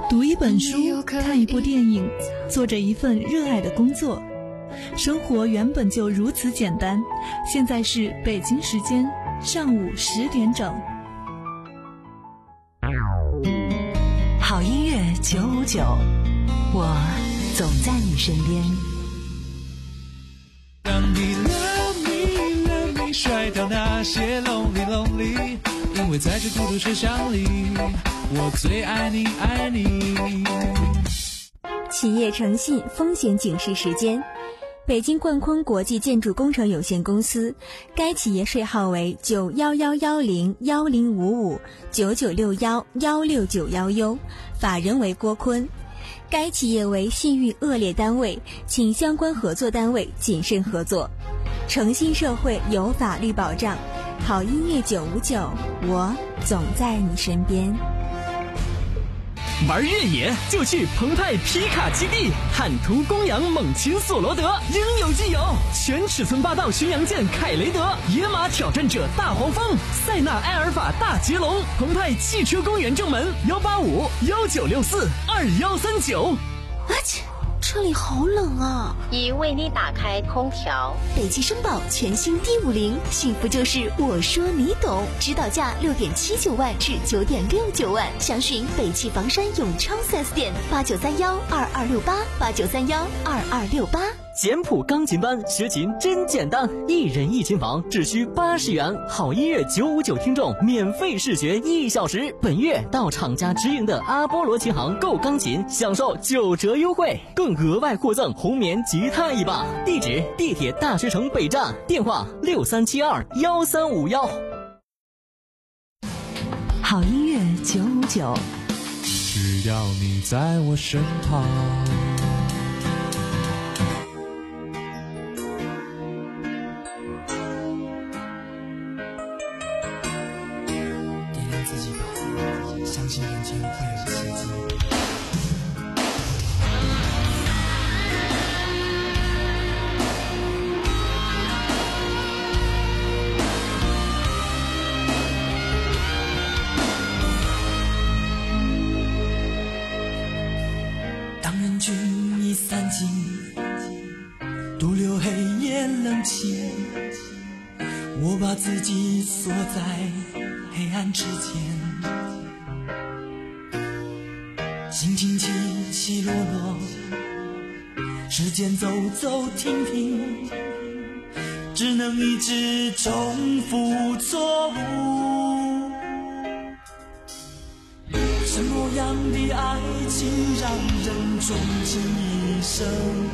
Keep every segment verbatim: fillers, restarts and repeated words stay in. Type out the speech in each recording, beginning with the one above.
读一本书，看一部电影，做着一份热爱的工作，生活原本就如此简单。现在是北京时间上午十点整。 好音乐九五九，我总在你身边。 让你 love me love me 甩掉那些 lonely lonely， 因为在这孤独车厢里，我最爱你爱你。 企业诚信风险警示时间。北京冠坤国际建筑工程有限公司，该企业税号为九幺幺幺零幺零五五九九六幺幺六九幺 U， 法人为郭坤。该企业为信誉恶劣单位，请相关合作单位谨慎合作。诚信社会有法律保障，好音乐九五九，我总在你身边。 玩越野就去澎湃皮卡基地，汉途、公羊、猛禽、索罗德，应有尽有。全尺寸霸道巡洋舰凯雷德，野马挑战者大黄蜂，塞纳埃尔法大捷龙。澎湃汽车公园正门幺八五幺九六四二幺三九。 啊切！这里好冷啊！ 已为你打开空调。 北汽绅宝全新 D 五零，幸福就是我说你懂，指导价六点七九万至九点六九万，详询北汽房山永昌 四 S 店八九三幺二二六八八九三幺二二六八。 简谱钢琴班学琴真简单，一人一琴房只需八十元，好音乐九五九听众免费试学一小时。本月到厂家直营的阿波罗琴行购钢琴，享受九折优惠，更额外获赠红棉吉他一把。地址：地铁大学城北站，电话六三七二幺三五幺。 好音乐九五九， 只要你在我身旁。 相信人间会有奇迹。当人群已散尽，独留黑夜冷清，我把自己锁在黑暗之间。心情起起落落，时间走走停停，只能一直重复错误。什么样的爱情让人终其一生？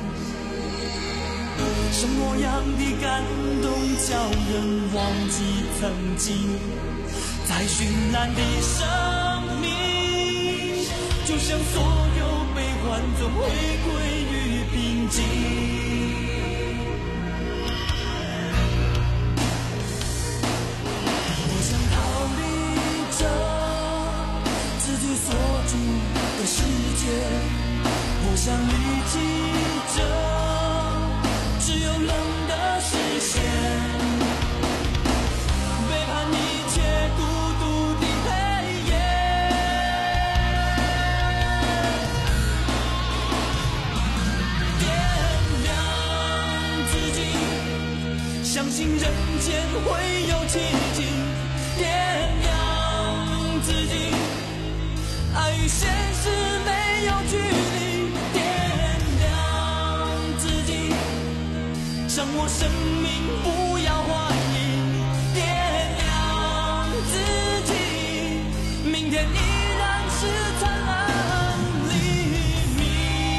什么样的感动叫人忘记曾经？在绚烂的生命，就像所有悲欢总会归于平静。我想逃离这自己锁住的世界，我想离弃这只有冷的视线，背叛一切孤独的黑夜。相信人间会有奇迹，点亮自己，爱与现实没有距离，点亮自己，让我生命不要怀疑，点亮自己，明天依然是灿烂黎明。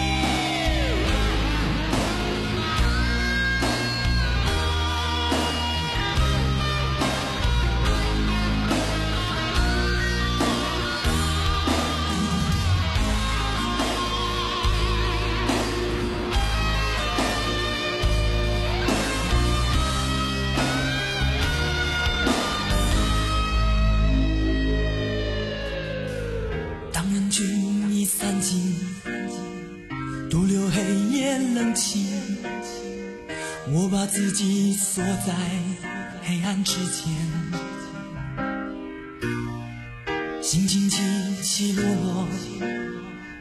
散尽，独留黑夜冷清，我把自己锁在黑暗之间，心情起起落落，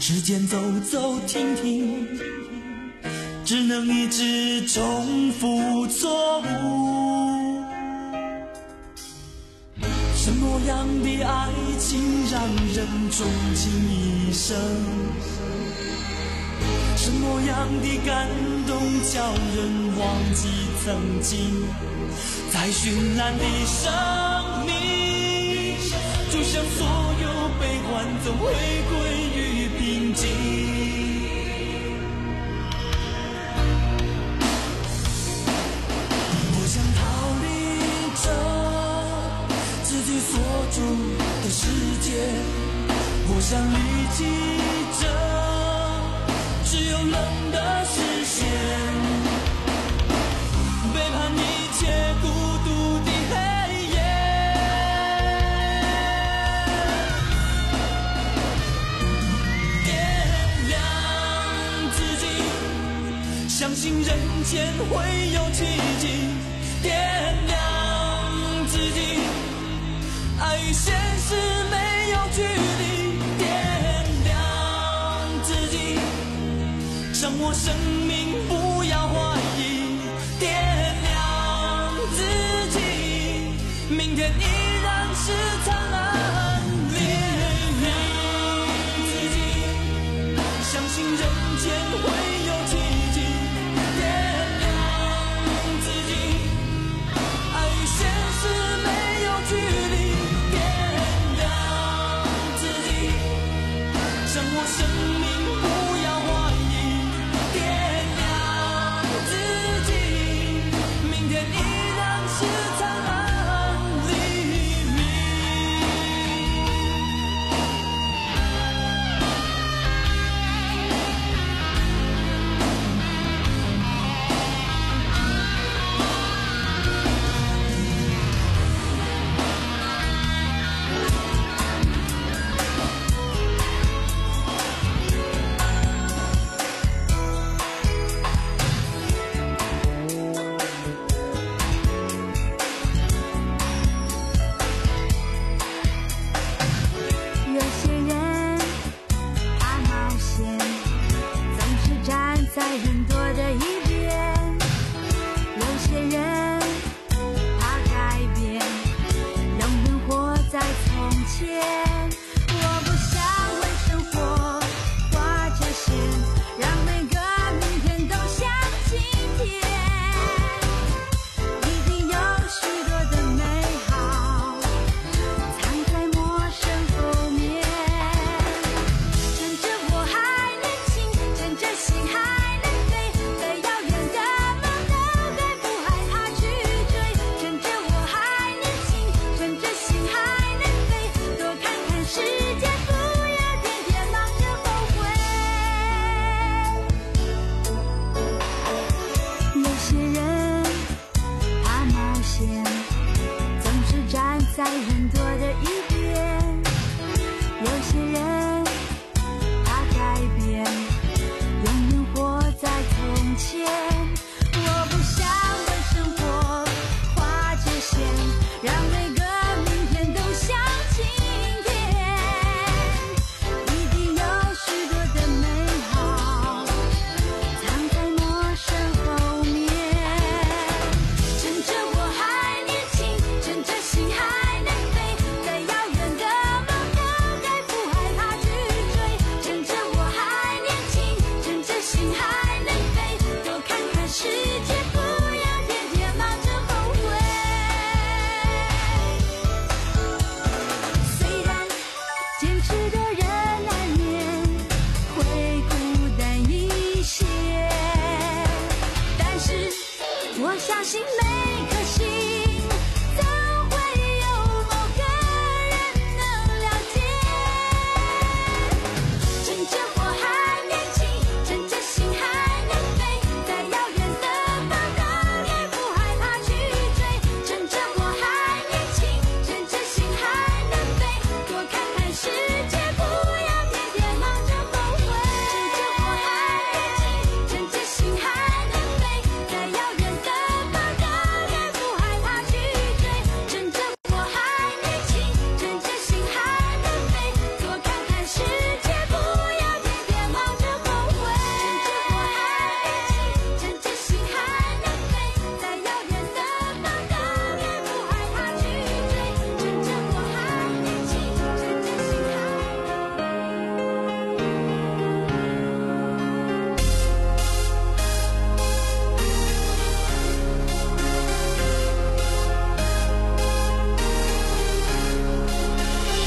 世间走走停停，只能一直重复错误。什么样的爱情让人终其一生？什么样的感动叫人忘记曾经？在绚烂的生命，就像所有悲欢总会归于平静。我想逃离这自己所住的世界，我想离弃这只有冷的视线，背叛一切孤独的黑夜。点亮自己，相信人间会有奇迹。点亮自己，爱与现实没有距离。点亮自己，掌握生命不要怀疑。点亮自己，明天依然是灿烂黎明。自己相信人间会有奇迹。点亮自己，爱与现实没有距离。点亮自己，掌握生命不要怀疑。点亮自己，明天依然是灿烂黎明。 有些人怕冒险，总是站在人多的一边；有些人怕改变，永远活在从前。我不想为生活画着线，让每个明天都像今天。一定有许多的美好藏在陌生后面。趁着我还年轻，趁着心还能飞，再遥远的梦都该不害怕去追。趁着我还年轻，趁着心还能飞，多看看世界，不要天天忙着后悔。有些人怕冒险，总是站在人多的一边；有些人怕改变，永远活在从前。我不想为生活画着线，让每个明天都像今天。一定有许多的美好藏在陌生后面。趁着我还年轻，趁着心还能飞，再遥远的梦都该不害怕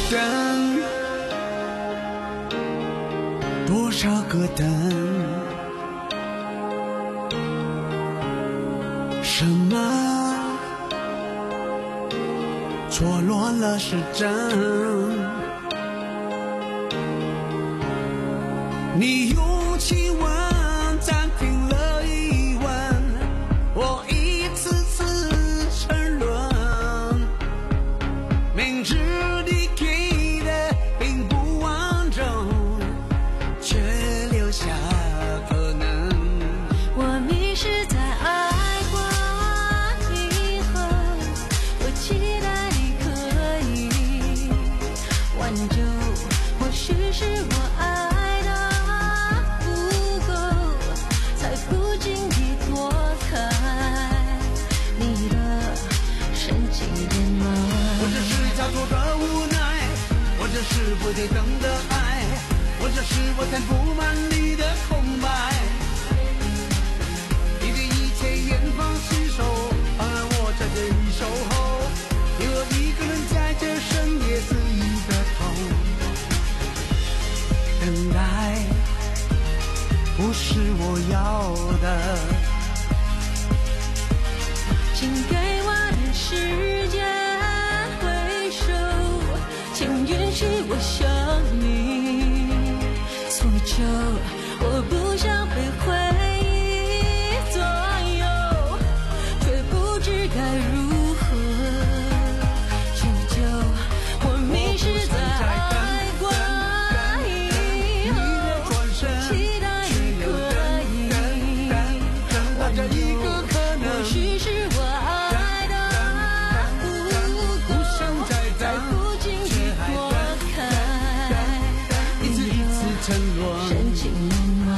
灯，多少个灯，什么错落了时针？你用亲吻暂停了疑问，我一次次沉沦，明知你给的并不完整，却留下可能。 我迷失在爱过以后，我期待你可以挽救，或许是我爱的不够，才不经意躲开你的深情眼眸。 我这是交错的无奈，我这是不对等的爱，我这是我填不满你的空白。你对一切远方携手，当然我在这里守候，因为我一个人在这深夜肆意的痛。等待不是我要的， 请给我点时间回首，请允许我向你诉求，我不想被回忆左右，却不知该如何求救。我迷失在爱过以后，期待你可以等着一个可能。 或许是我爱的不够，才不经意躲开一次一次沉沦。 深情眼眸。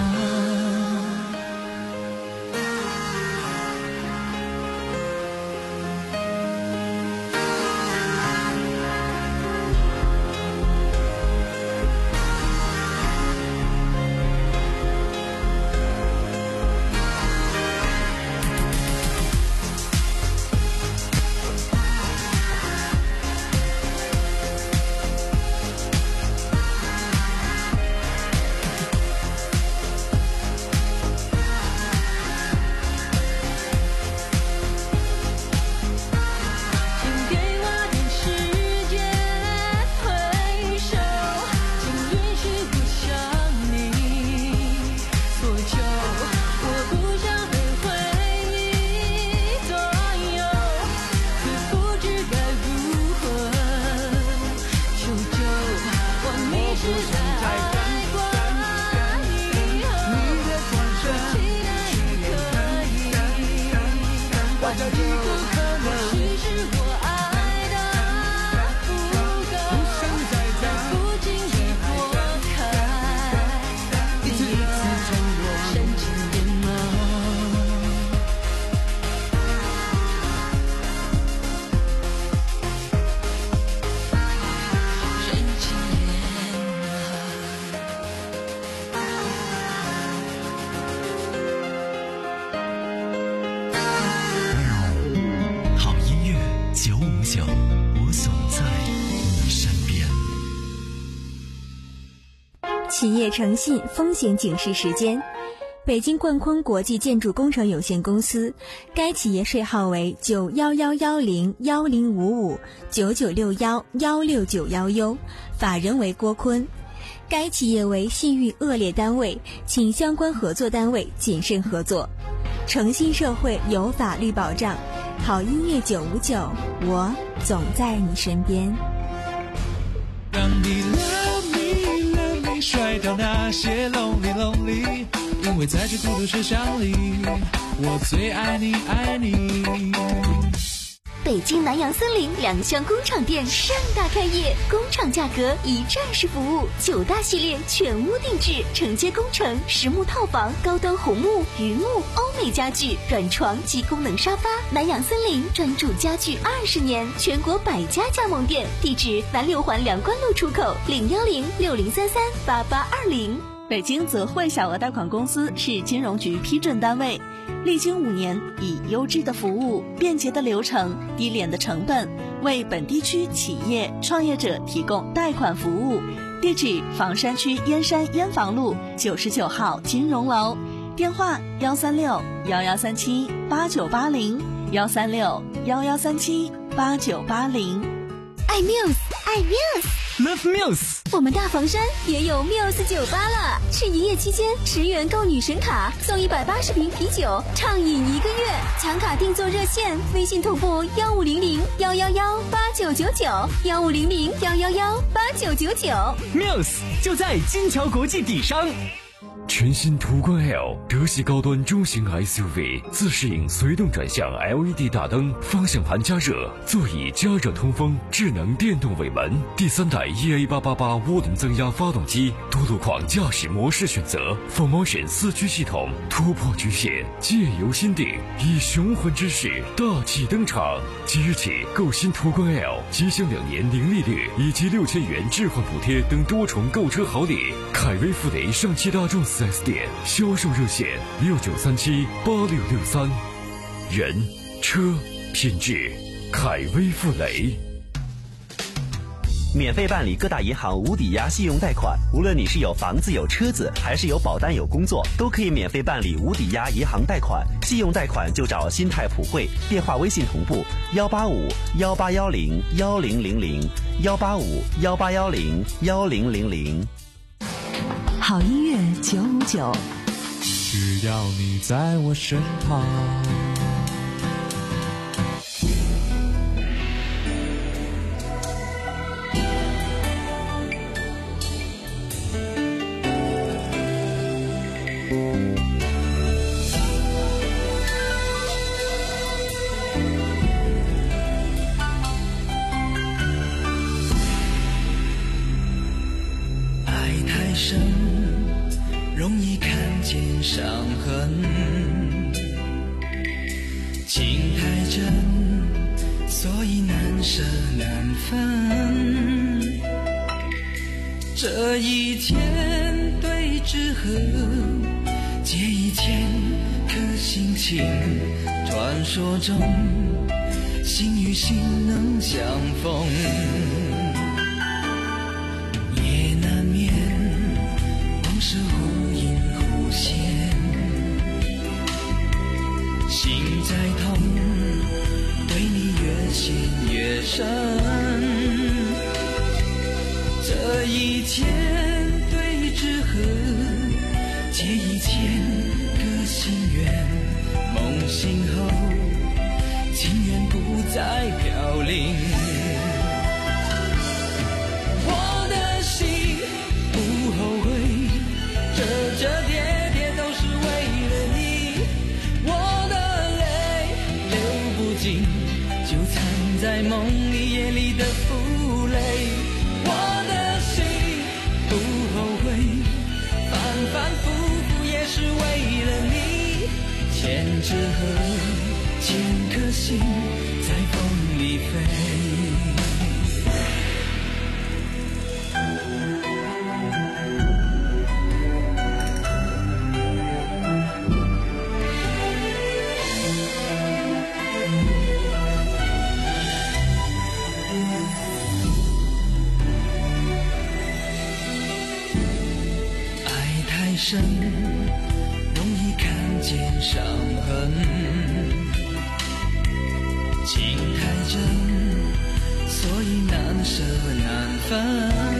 请给我点时间回首，请允许我向你索求，我不想被回忆左右，却不知该如何求救。我迷失在爱过以后，我期待你可以挽救，或许是我爱的不够，才不经意躲开一次一次沉沦。 深情眼眸。深情眼好音乐九五九，我总在你身边。 企业诚信风险警示时间。北京冠匡国际建筑工程有限公司，该企业税号为九幺幺幺零幺零五五九九六幺幺六九幺 U， 法人为郭坤。该企业为信誉恶劣单位，请相关合作单位谨慎合作。诚信社会有法律保障，好音乐九五九，我总在你身边。 让你 love me love me 甩掉那些 lonely lonely， 因为在这孤独车厢里，我最爱你爱你。 北京南洋森林两厢工厂店盛大开业，工厂价格一站式服务，九大系列全屋定制，承接工程、实木套房、高端红木、榆木、欧美家具、软床及功能沙发。南洋森林专注家具二十年，全国百家加盟店，地址南六环梁关路出口零幺零六零三三八八二零。 北京泽惠小额贷款公司是金融局批准单位，历经五年，以优质的服务、便捷的流程、低廉的成本，为本地区企业创业者提供贷款服务。地址：房山区燕山燕房路九十九号金融楼，电话：幺三六幺幺三七八九八零，幺三六幺幺三七八九八零。 爱 Muse， 爱 Muse。Love Muse， 我们大房山也有 Muse 酒吧了，是营业期间十元购女神卡送一百八十瓶啤酒，畅饮一个月。抢卡订座热线：微信同步幺五零零幺幺幺八九九九，幺五零零幺幺幺八九九九。 Muse 就在金桥国际底商。 全新途观 L 德系高端中型 S U V， 自适应随动转向 L E D 大灯，方向盘加热，座椅加热通风，智能电动尾门，第三代 E A 八八八涡轮增压发动机，多路况驾驶模式选择 ，four motion 四驱系统，突破局限，借由心定，以雄浑之势大气登场。即日起购新途观 L， 即享两年零利率以及六千元置换补贴等多重购车好礼。凯威富雷上汽大众四 S 店销售热线六九三七八六六三，人车品质，凯威富雷。 免费办理各大银行无抵押信用贷款，无论你是有房子有车子，还是有保单有工作，都可以免费办理无抵押银行贷款。信用贷款就找新泰普惠，电话微信同步幺八五幺八幺零幺零零零幺八五幺八幺零幺零零零。 好音乐九五九， 只要你在我身旁。 容易看见伤痕，情太真，所以难舍难分。这一天对之后，借一千颗心情，传说中心与心能相逢。是忽隐忽现，心在痛，对你越陷越深。这一天对之后，借一千个心愿，梦醒后，情缘不再飘零。我的心不后悔。这这跌跌都是为了你，我的泪流不尽，就藏在梦里夜里的负累。我的心不后悔，反反复复也是为了你。千纸鹤，千颗心在风里飞。深，容易看见伤痕，情太真，所以难舍难分。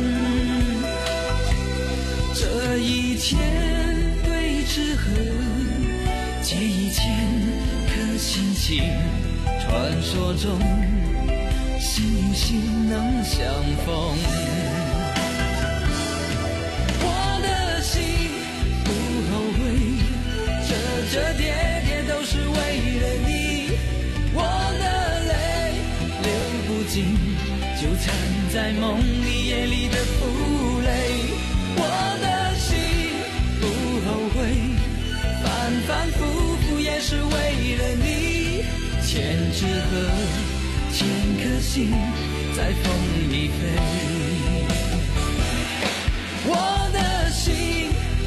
这一天对之后，借一千颗心情，传说中心与心能相逢。这跌跌都是为了你，我的泪流不尽，就藏在梦里夜里的负累。我的心不后悔，反反复复也是为了你。千纸鹤，千颗心在风里飞。我的心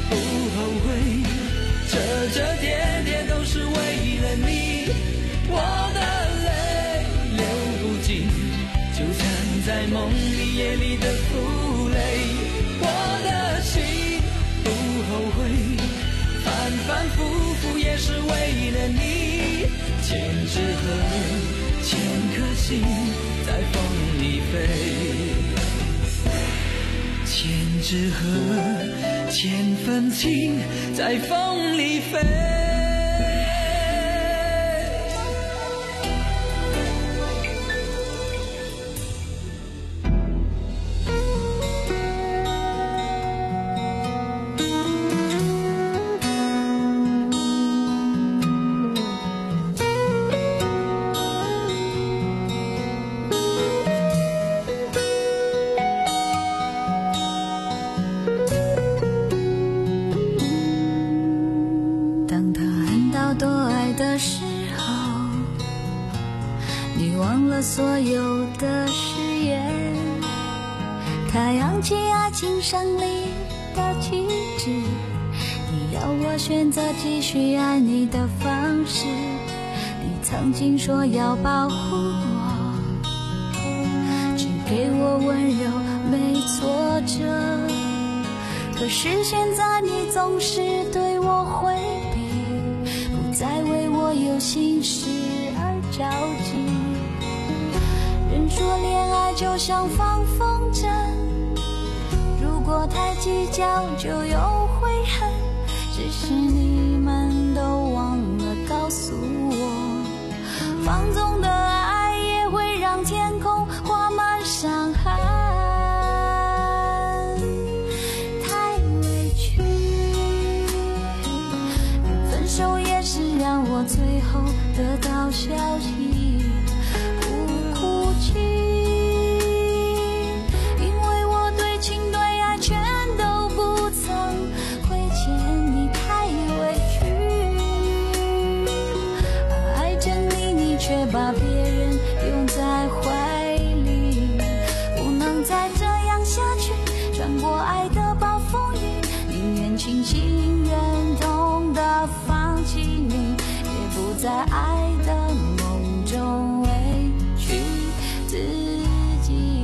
水里的负累，我的心不后悔，反反复复也是为了你。千纸鹤，千颗心在风里飞，千纸鹤，千份情在风里飞。 所有的誓言，他扬起爱情胜利的旗帜，你要我选择继续爱你的方式。你曾经说要保护我，只给我温柔没挫折，可是现在你总是对我回避，不再为我有心事而着急。人说恋爱就像放风筝，如果太计较就有悔恨，只是你们都忘了告诉我，放纵的爱也会让天空画满伤痕。太委屈，分手也是让我最后得到消息，因为我对情对爱全都不曾亏欠你，太委屈。爱着你，你却把别人拥在怀里，不能再这样下去，穿过爱的暴风雨，宁愿清醒忍痛的放弃你，也不在爱的梦中委屈自己。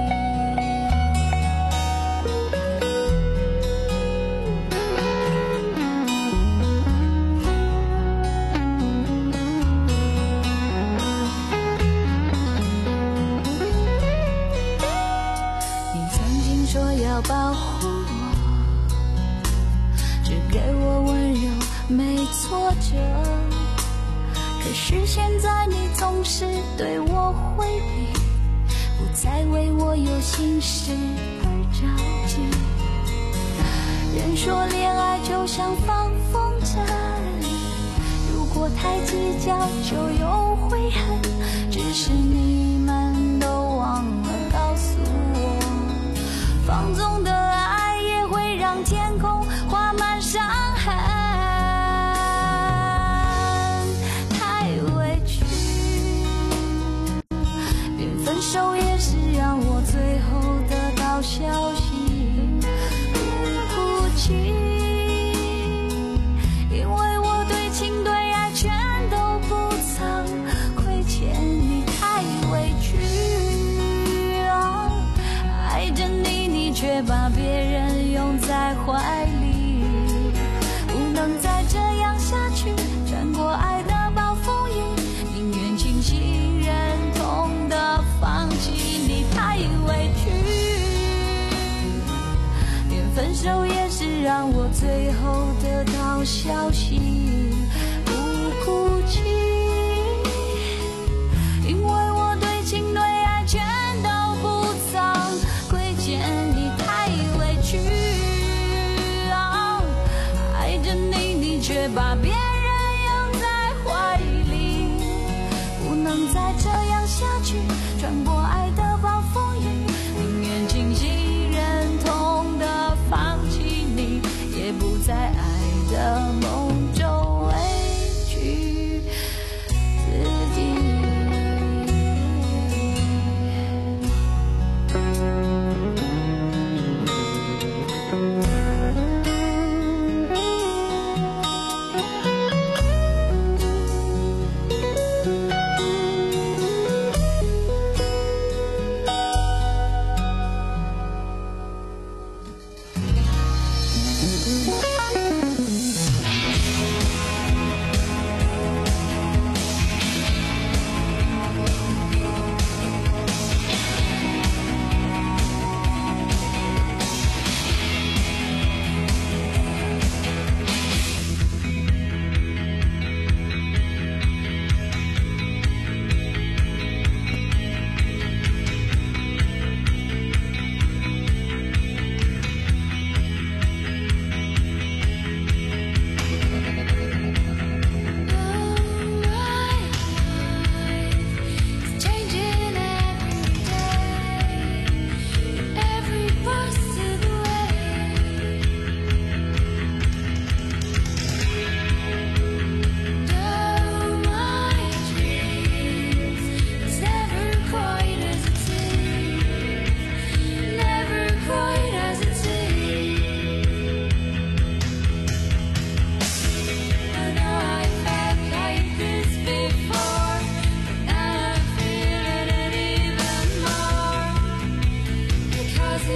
你曾经说要保护我，只给我温柔没挫折，可是现在你总是对我回避，不再为我有心事而着急。人说恋爱就像放风筝，如果太计较就有悔恨，只是你们都忘了告诉我，放纵的爱也会让天空画满伤痕。分手也是让我最后得到消息，不哭泣，因为我对情对爱全都不曾亏欠你，太委屈。啊，爱着你，你却把别人拥在怀里，不能再这样下去，穿过爱的暴风雨，宁愿清醒忍痛的放弃你，太委屈。连分手也是让我最后得到消息，不哭泣，因为我对情对爱全都不曾亏欠你，太委屈。啊，爱着你，你却把别人拥在怀里，不能再这样下去，穿过爱的暴风雨，宁愿清醒忍痛的放弃你，也不在爱的梦中委屈自己。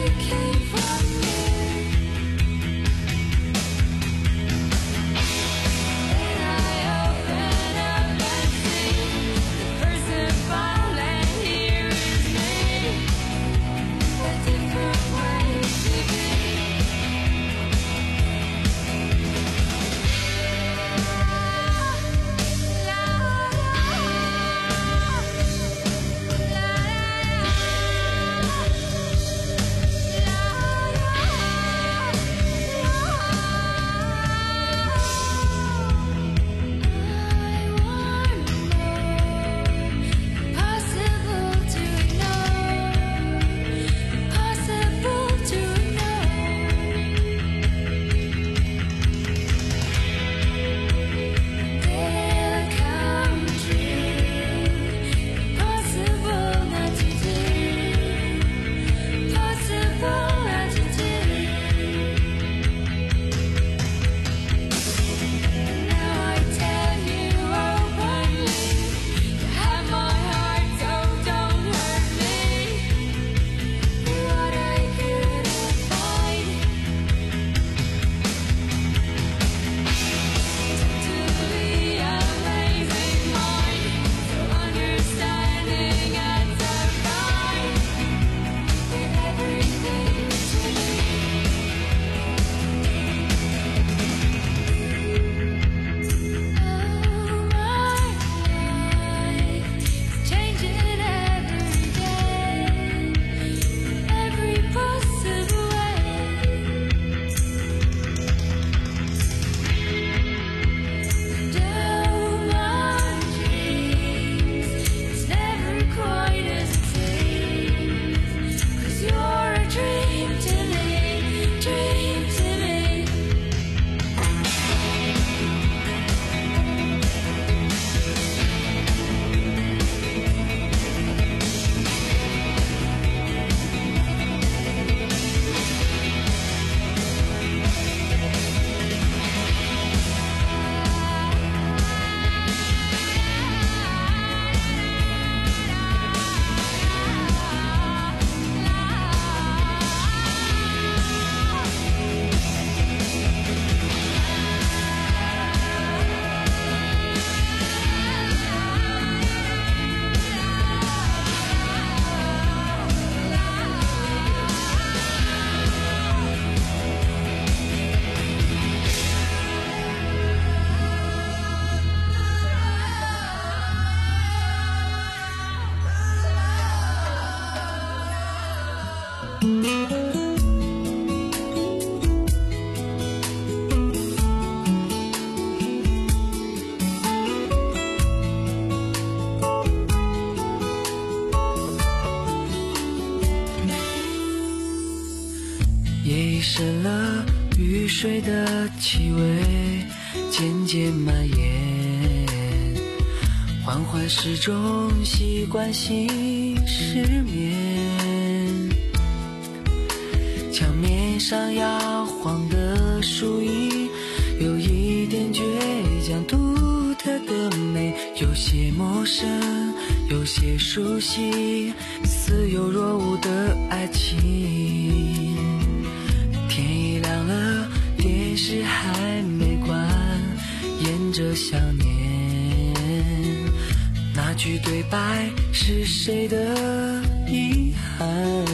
夜深了，雨水的气味渐渐蔓延，缓缓时钟习惯性失眠，墙面上摇晃的树影有一点倔强，独特的美，有些陌生，有些熟悉，似有若无的爱情。天已亮了，电视还没关，沿着想念，那句对白是谁的遗憾？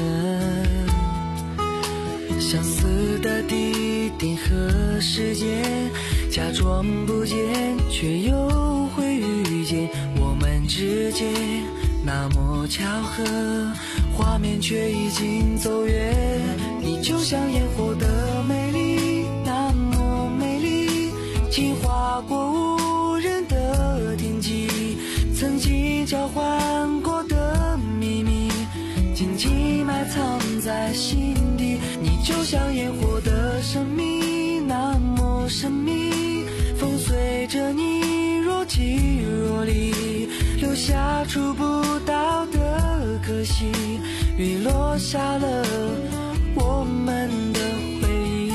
相似的地点和时间，假装不见，却又会遇见，我们之间那么巧合，画面却已经走远。你就像烟火的美丽，那么美丽，轻划过无人的天际，曾经交换过的秘密，紧紧埋藏在心底。你就像烟火的神秘，那么神秘，风随着你若即若离，留下触不到的可惜，雨落下了我们的回忆。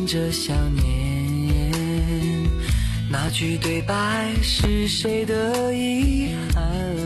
着想念，那句对白是谁的遗憾？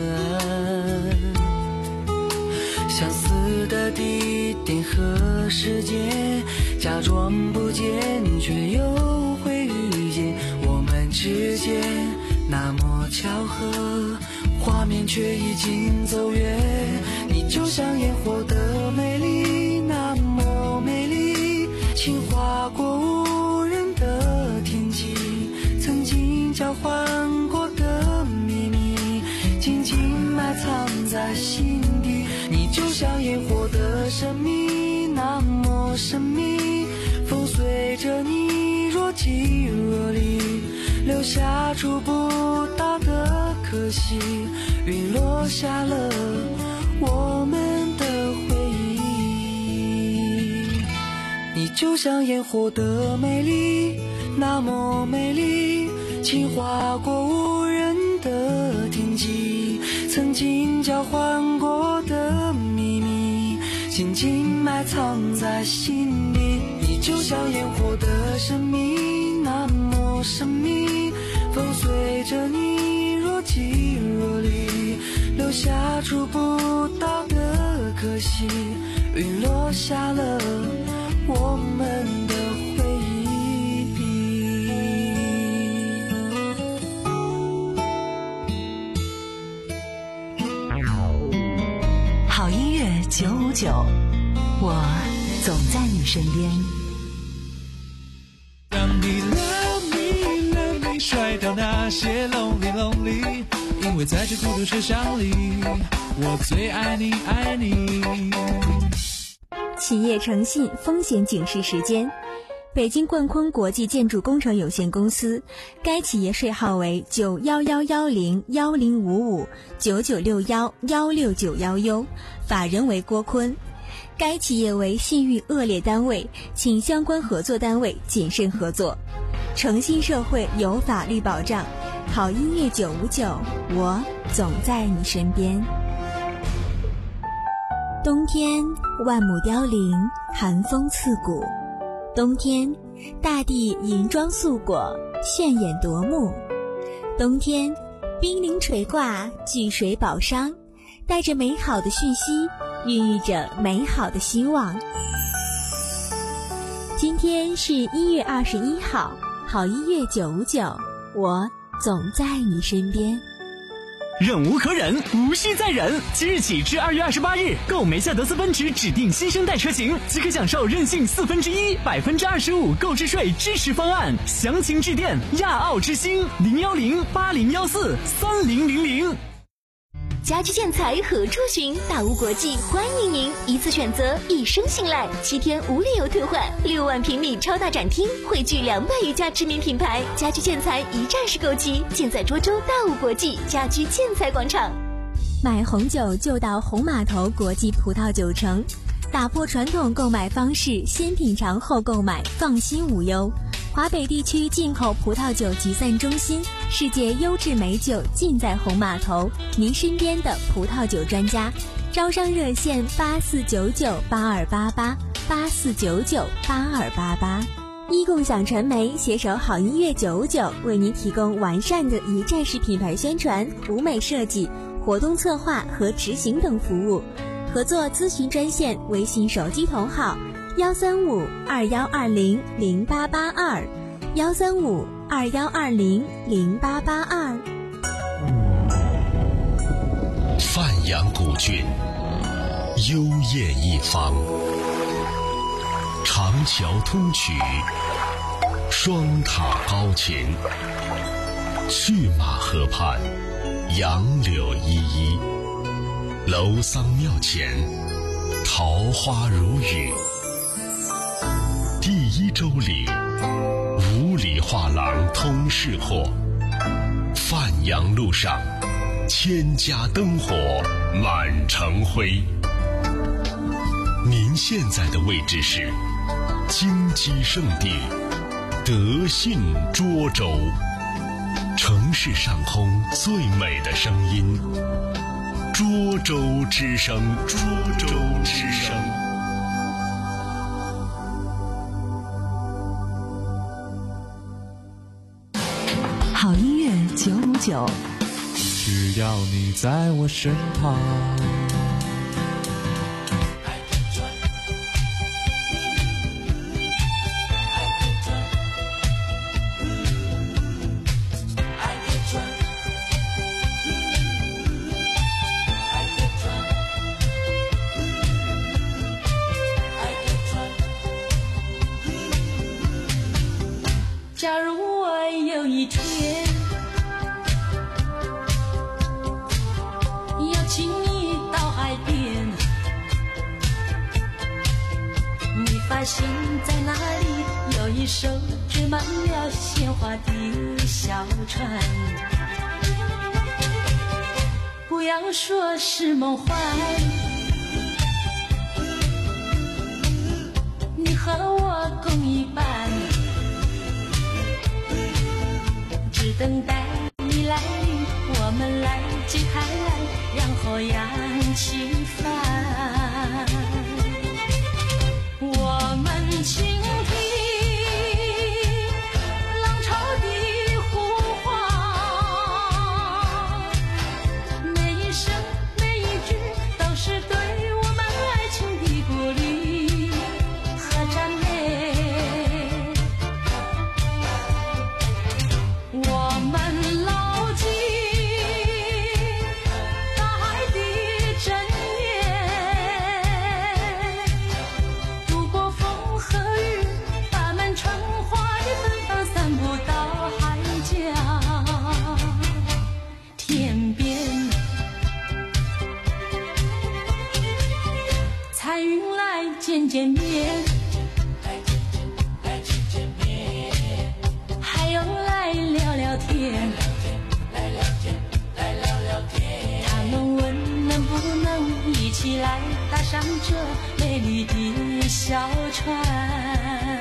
相似的地点和时间，假装不见却又会遇见，我们之间那么巧合，画面却已经走远。你就像烟火的美丽，那么美丽，轻划过无人的天际，曾经交换过的秘密，紧紧埋藏在心底。你就像烟火的神秘，那么神秘，风随着你若即若离，留下触不到的可惜，云落下了我们的回忆。你就像烟火的美丽，那么美丽，轻划过无人的天际，曾经交换过的秘密，紧紧埋藏在心底。你就像烟火的神秘，那么神秘，风随着你若即若离，留下触不到的可惜，云落下了我们的回忆。好音乐九五九，我总在你身边。 让你 love me love me 甩掉那些 lonely lonely， 因为在这孤独车厢里，我最爱你爱你。 企业诚信风险警示时间。北京冠坤国际建筑工程有限公司，该企业税号为九幺幺幺零幺零五五九九六幺幺六九幺 U， 法人为郭坤。该企业为信誉恶劣单位，请相关合作单位谨慎合作。诚信社会有法律保障，好音乐九五九，我总在你身边。冬天万亩凋零，寒风刺骨。冬天大地银装素裹，炫眼夺目。冬天冰凌垂挂，聚水宝商，带着美好的讯息，孕育着美好的希望。今天是一月二十一号，好音乐九五九，我总在你身边。 忍无可忍，无需再忍。即日起至二月二十八日，购梅赛德斯奔驰指定新生代车型，即可享受任性四分之一、百分之二十五购置税支持方案。详情致电亚奥之星零幺零八零幺四三零零零。 家居建材何处寻？大屋国际欢迎您，一次选择，一生信赖，七天无理由退换，六万平米超大展厅，汇聚两百余家知名品牌，家居建材一站式购齐，尽在涿州大屋国际家居建材广场。 买红酒就到红码头国际葡萄酒城，打破传统购买方式，先品尝后购买，放心无忧。华北地区进口葡萄酒集散中心，世界优质美酒尽在红码头，您身边的葡萄酒专家。招商热线八四九九八二八八八四九九八二八八。一共享传媒携手好音乐九五九，为您提供完善的一站式品牌宣传、舞美设计、活动策划和执行等服务。合作咨询专线，微信手机同号幺三五二幺二零零八八二，幺三五二幺二零零八八二。 范阳古郡，幽艳一方，长桥通衢，双塔高擎，去马河畔，杨柳依依，楼桑庙前，桃花如雨。第一周里，五里画廊通市货，范阳路上，千家灯火满城辉。您现在的位置是金鸡圣地德信涿州，城市上空最美的声音，涿州之声，涿州之声。 九。 只要你在我身旁。 假如我有一天邀请你到海边，你发现在那里有一艘织满了鲜花的小船，不要说是梦幻，你和我共一半，只等待你来临，我们来接海岸，然后扬起帆。我们倾听浪潮的呼唤，每一声每一句都是对我们爱情的鼓励和赞美。我们牢记大海的箴言，度过风和雨，把满春花的芬芳散布到海角天边。彩云来见见面，还有来聊聊天，他们问能不能一起来搭上这美丽的小船。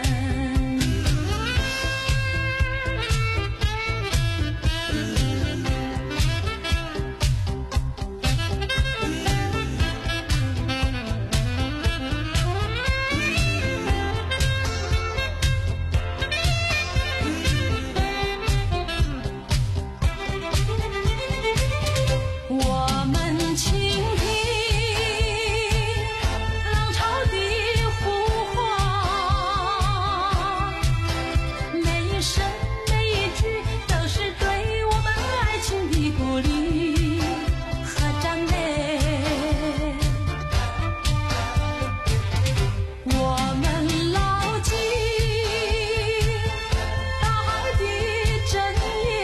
我们倾听浪潮的呼唤，每一声每一句都是对我们爱情的鼓励和赞美。我们牢记大海的箴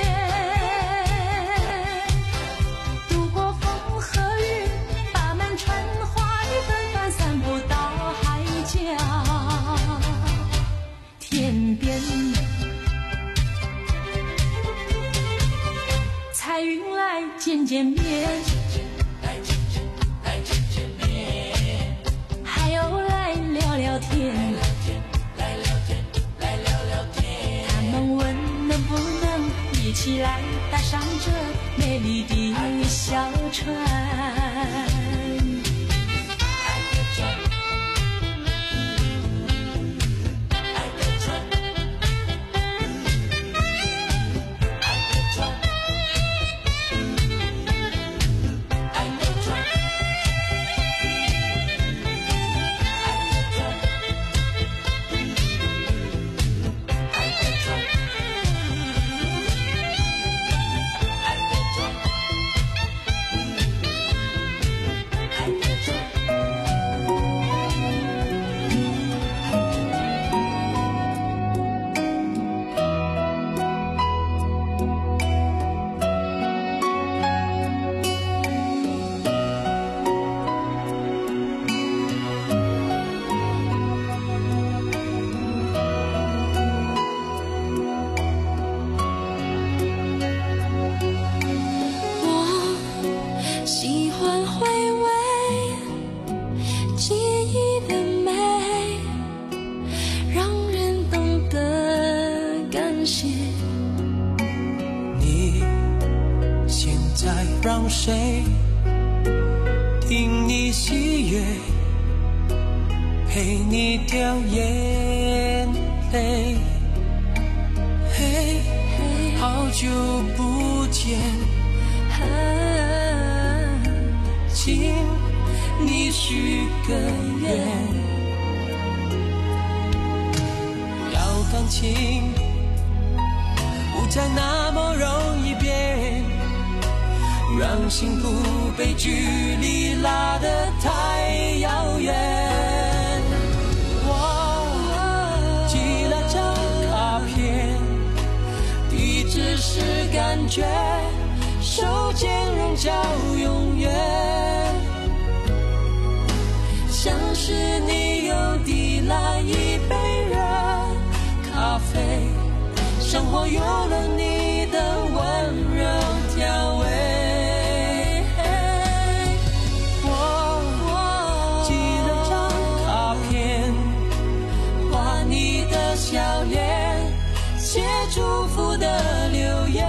言，度过风和雨，把满春花的芬芳散布到海角天边。彩云来见见面，还有来聊聊天，他们问能不能一起来搭上这美丽的小船。 让谁听你喜悦，陪你掉眼泪。嘿，好久不见。 见，请你许个愿，要感情不再那么容易变，让幸福被距离拉得太遥远。我寄了张卡片，地址是感觉，手间仍叫永远，像是你又递来一杯热咖啡，生活有了你的温柔调味。我寄了张卡片，画你的笑脸，写祝福的留言，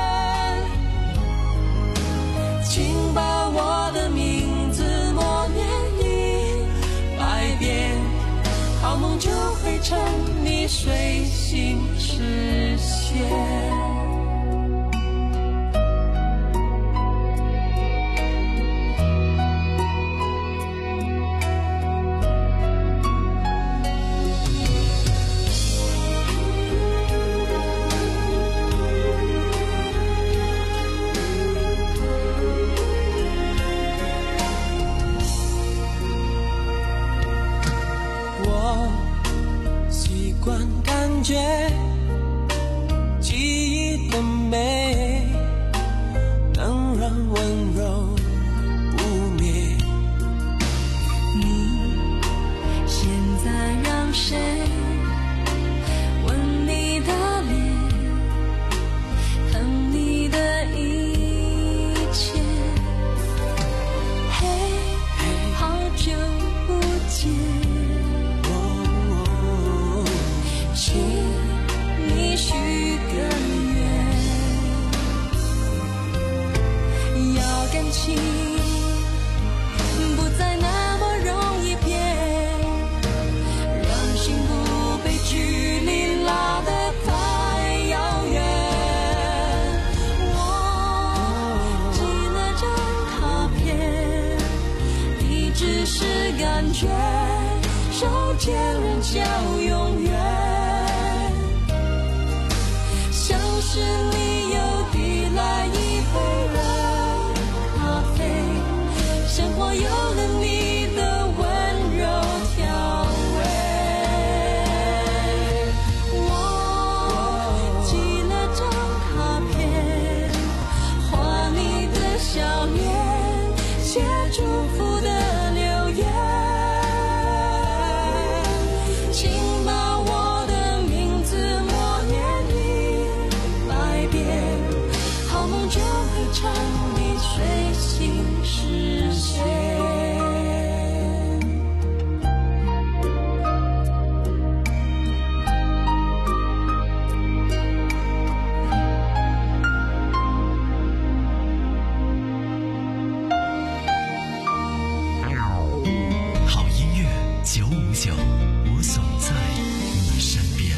请把我的名字默念一百遍，好梦就会趁你睡醒实现。记忆的美能让温柔不灭， 你现在让谁吻你的脸，疼你的一切，嘿，好久不见，请你许个愿，要感情不再那么容易变，让幸福被距离拉得太遥远。我寄了张卡片，地址是感觉，手间仍叫永远，像是你又递来一杯热咖啡，生活有了你的温柔调味。我寄了张卡片，画你的笑脸，写祝福的留言，请把我的名字默念一百遍，好梦就会趁你睡醒实现。 好音乐九五九，我总在你身边。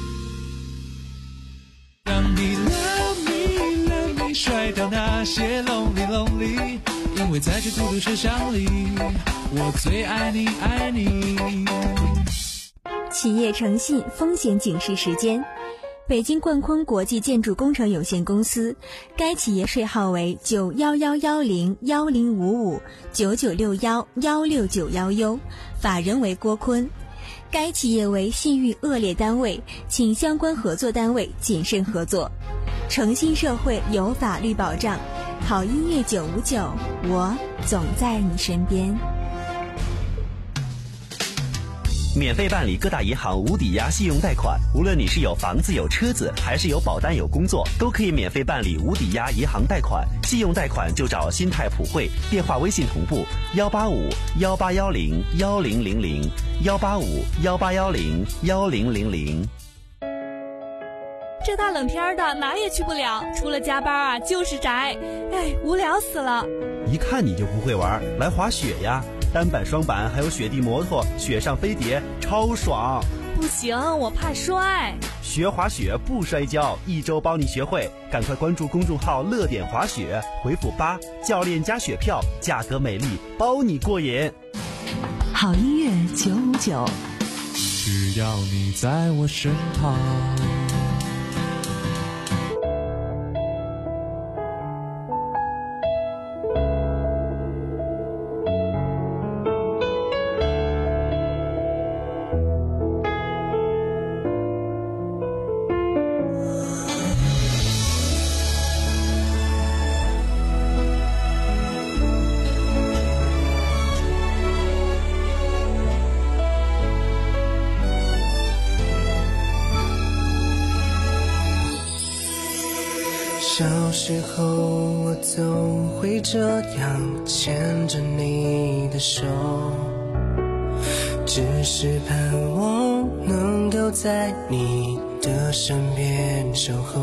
让你 love me love me 甩掉那些 lonely lonely， 因为在这孤独车厢里，我最爱你爱你。 企业诚信风险警示时间。北京冠匡国际建筑工程有限公司，该企业税号为九幺幺幺零幺零五五九九六幺幺六九幺 U， 法人为郭坤。该企业为信誉恶劣单位，请相关合作单位谨慎合作。诚信社会有法律保障，好音乐九五九，我总在你身边。 免费办理各大银行无抵押信用贷款，无论你是有房子有车子，还是有保单有工作，都可以免费办理无抵押银行贷款。信用贷款就找新泰普惠，电话微信同步幺八五幺八幺零幺零零零幺八五幺八幺零幺零零零。 这大冷天的哪也去不了，除了加班啊就是宅，哎，无聊死了。 一看你就不会玩，来滑雪呀！单板、双板，还有雪地摩托，雪上飞碟，超爽！ 不行，我怕摔。 学滑雪不摔跤，一周帮你学会。赶快关注公众号乐点滑雪，回复八，教练加雪票，价格美丽，包你过瘾。 好音乐九五九， 只要你在我身旁。 小时候我总会这样牵着你的手，只是盼望能够在你的身边守候。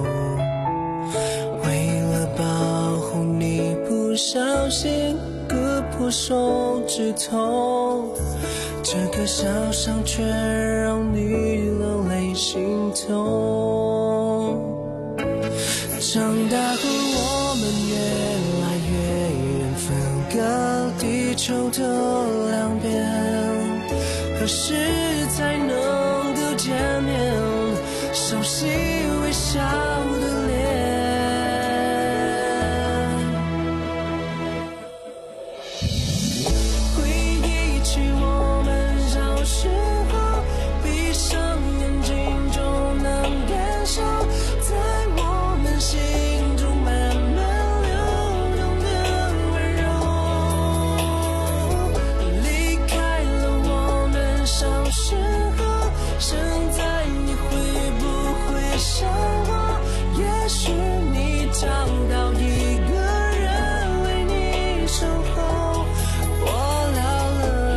为了保护你不小心割破手指头，这个小伤却让你流泪心痛。长大后我们越来越远，分隔地球的两边，何时才能够见面？熟悉微笑的脸，回忆起我们小时候，闭上眼睛就能感受在我们心中慢慢流动的温柔。离开了我们小时候，现在你会不会想我？也许你找到一个人为你守候，我老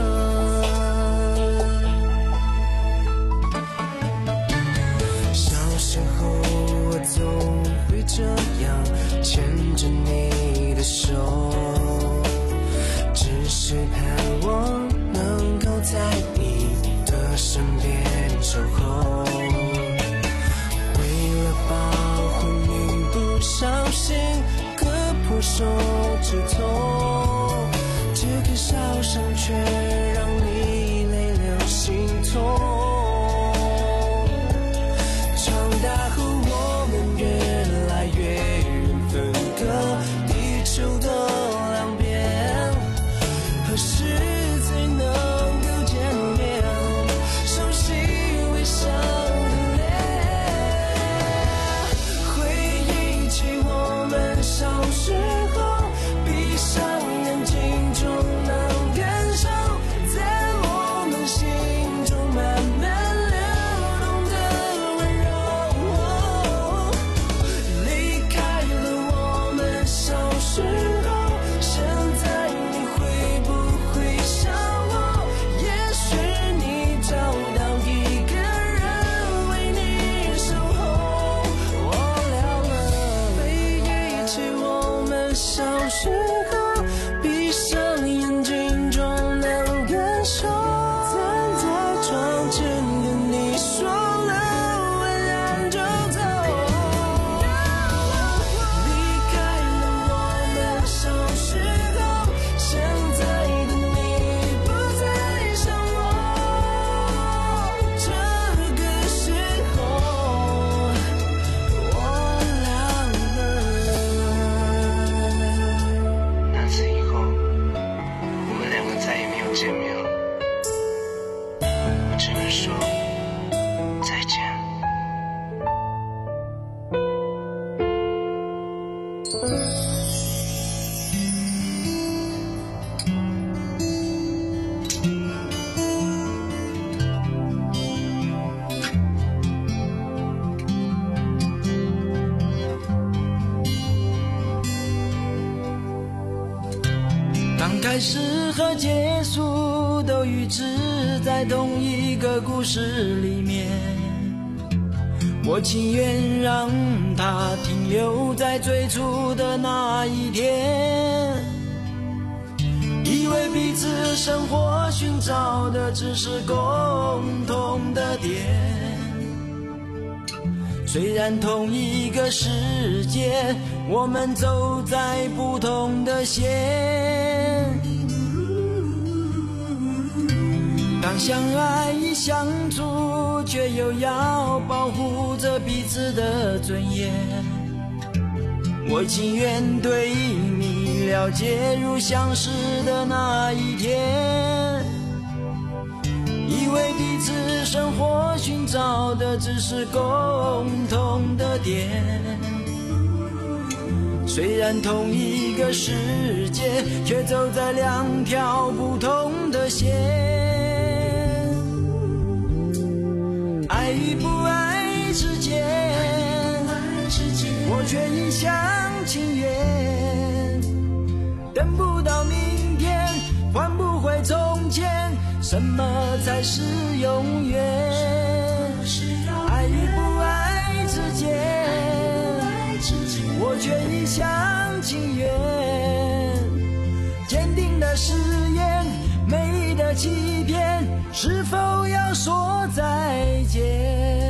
了。小时候我总会这样牵着你的手，只是盼望能够在你的身边守候。为了保护你不小心割破手指头，这个小伤却让你泪流心痛。长大后我们越来越远，分隔地球的两边，何时才能够见面？熟悉微笑的脸，回忆起我们小时候，闭上眼睛就能感受在我们心中慢慢流动的温柔。离开了我们小时候，现在你会不会想我？也许你找到一个人为你守候，我老了。回忆起我们小时候，闭上眼睛就能感受，站在窗前跟你说了晚安就走。离开了我们小时候，现在的你不再想我，这个时候我老了。那次以后，我们两个再也没有见面了，我只能说再见。 刚开始和结束都预知在同一个故事里面，我情愿让它停留在最初的那一天，以为彼此生活寻找的只是共同的点， 虽然同一个世界，我们走在不同的线。当相爱与相处，却又要保护着彼此的尊严。我情愿对你了解如相识的那一天，以为彼此生活寻找的只是共同的点。虽然同一个世界，却走在两条不同的线。爱与不爱之间，我却一厢情愿。等不到明天，换不回从前，什么才是永远？爱与不爱之间，我却一厢情愿。坚定的誓言，美丽的欺骗，是否要说再见？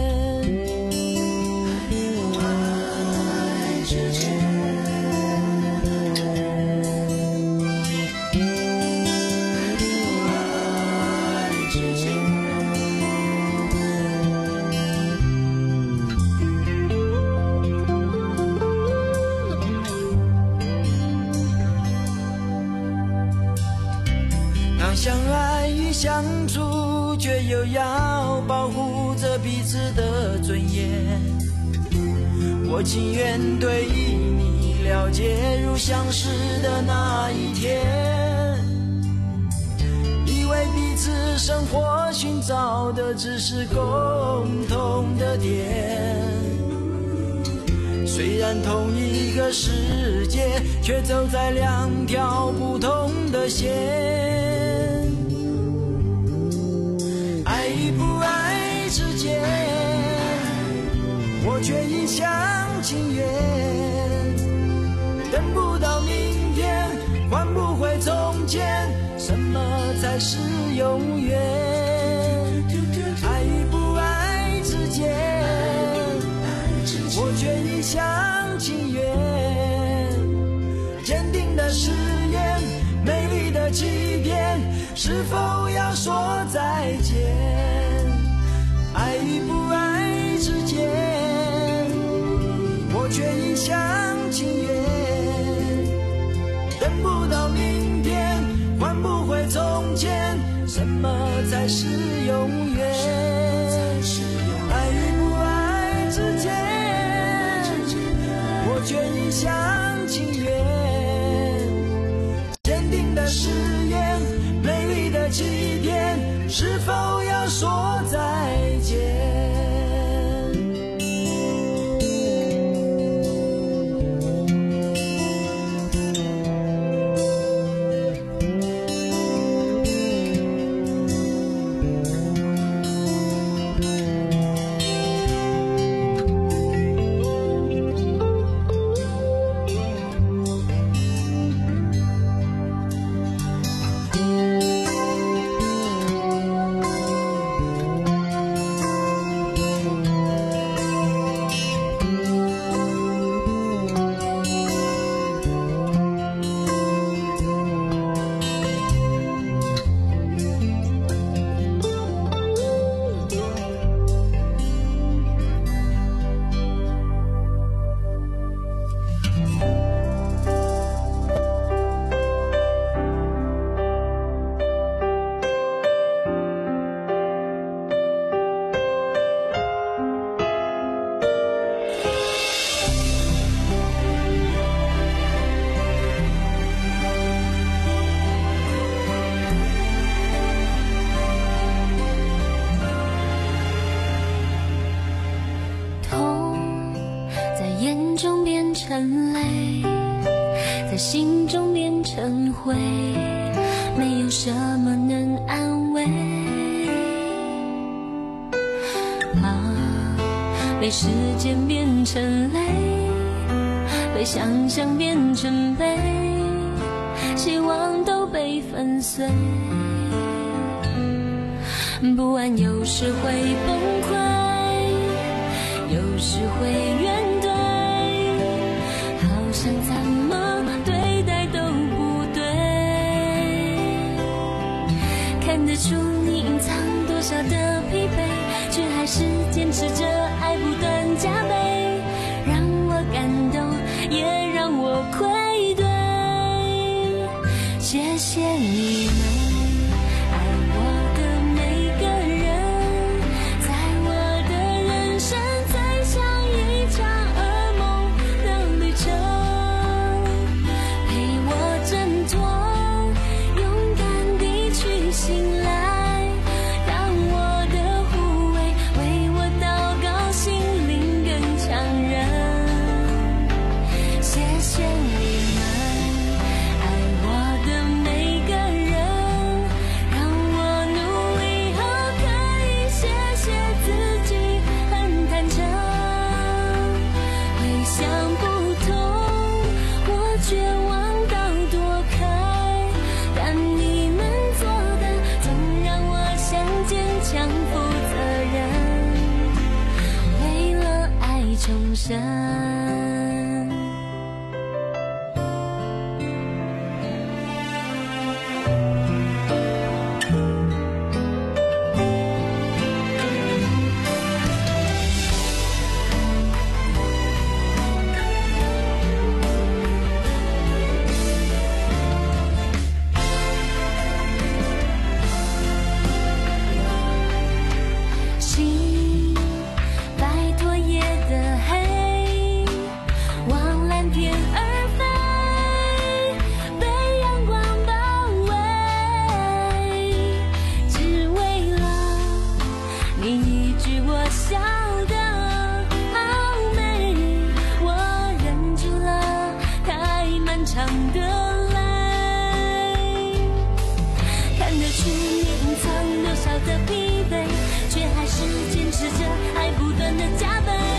相爱与相处，却又要保护着彼此的尊严。我情愿对你了解如相识的那一天，以为彼此生活寻找的只是共同的点。虽然同一个世界，却走在两条不同的线。爱与不爱之间，我却一厢情愿。等不到明天，换不回从前，什么才是永远？爱与不爱之间，我却一厢情愿。坚定的誓言，美丽的欺骗，是否要说再见？爱与不爱之间，我却一厢情愿。等不到明天，换不回从前，什么才是永远？爱与不爱之间，我却一厢情愿。坚定的誓言，美丽的欺骗，是否要说再见？ 心中变成灰，没有什么能安慰。啊，被时间变成泪，被想象变成悲，希望都被粉碎。不安有时会崩溃，有会怨怼，好像怎么对待都不对。看得出你隐藏多少的疲惫，却还是坚持着爱不断加倍，让我感动，也让我愧对。谢谢你们。 的疲惫，却还是坚持着爱不断的加倍。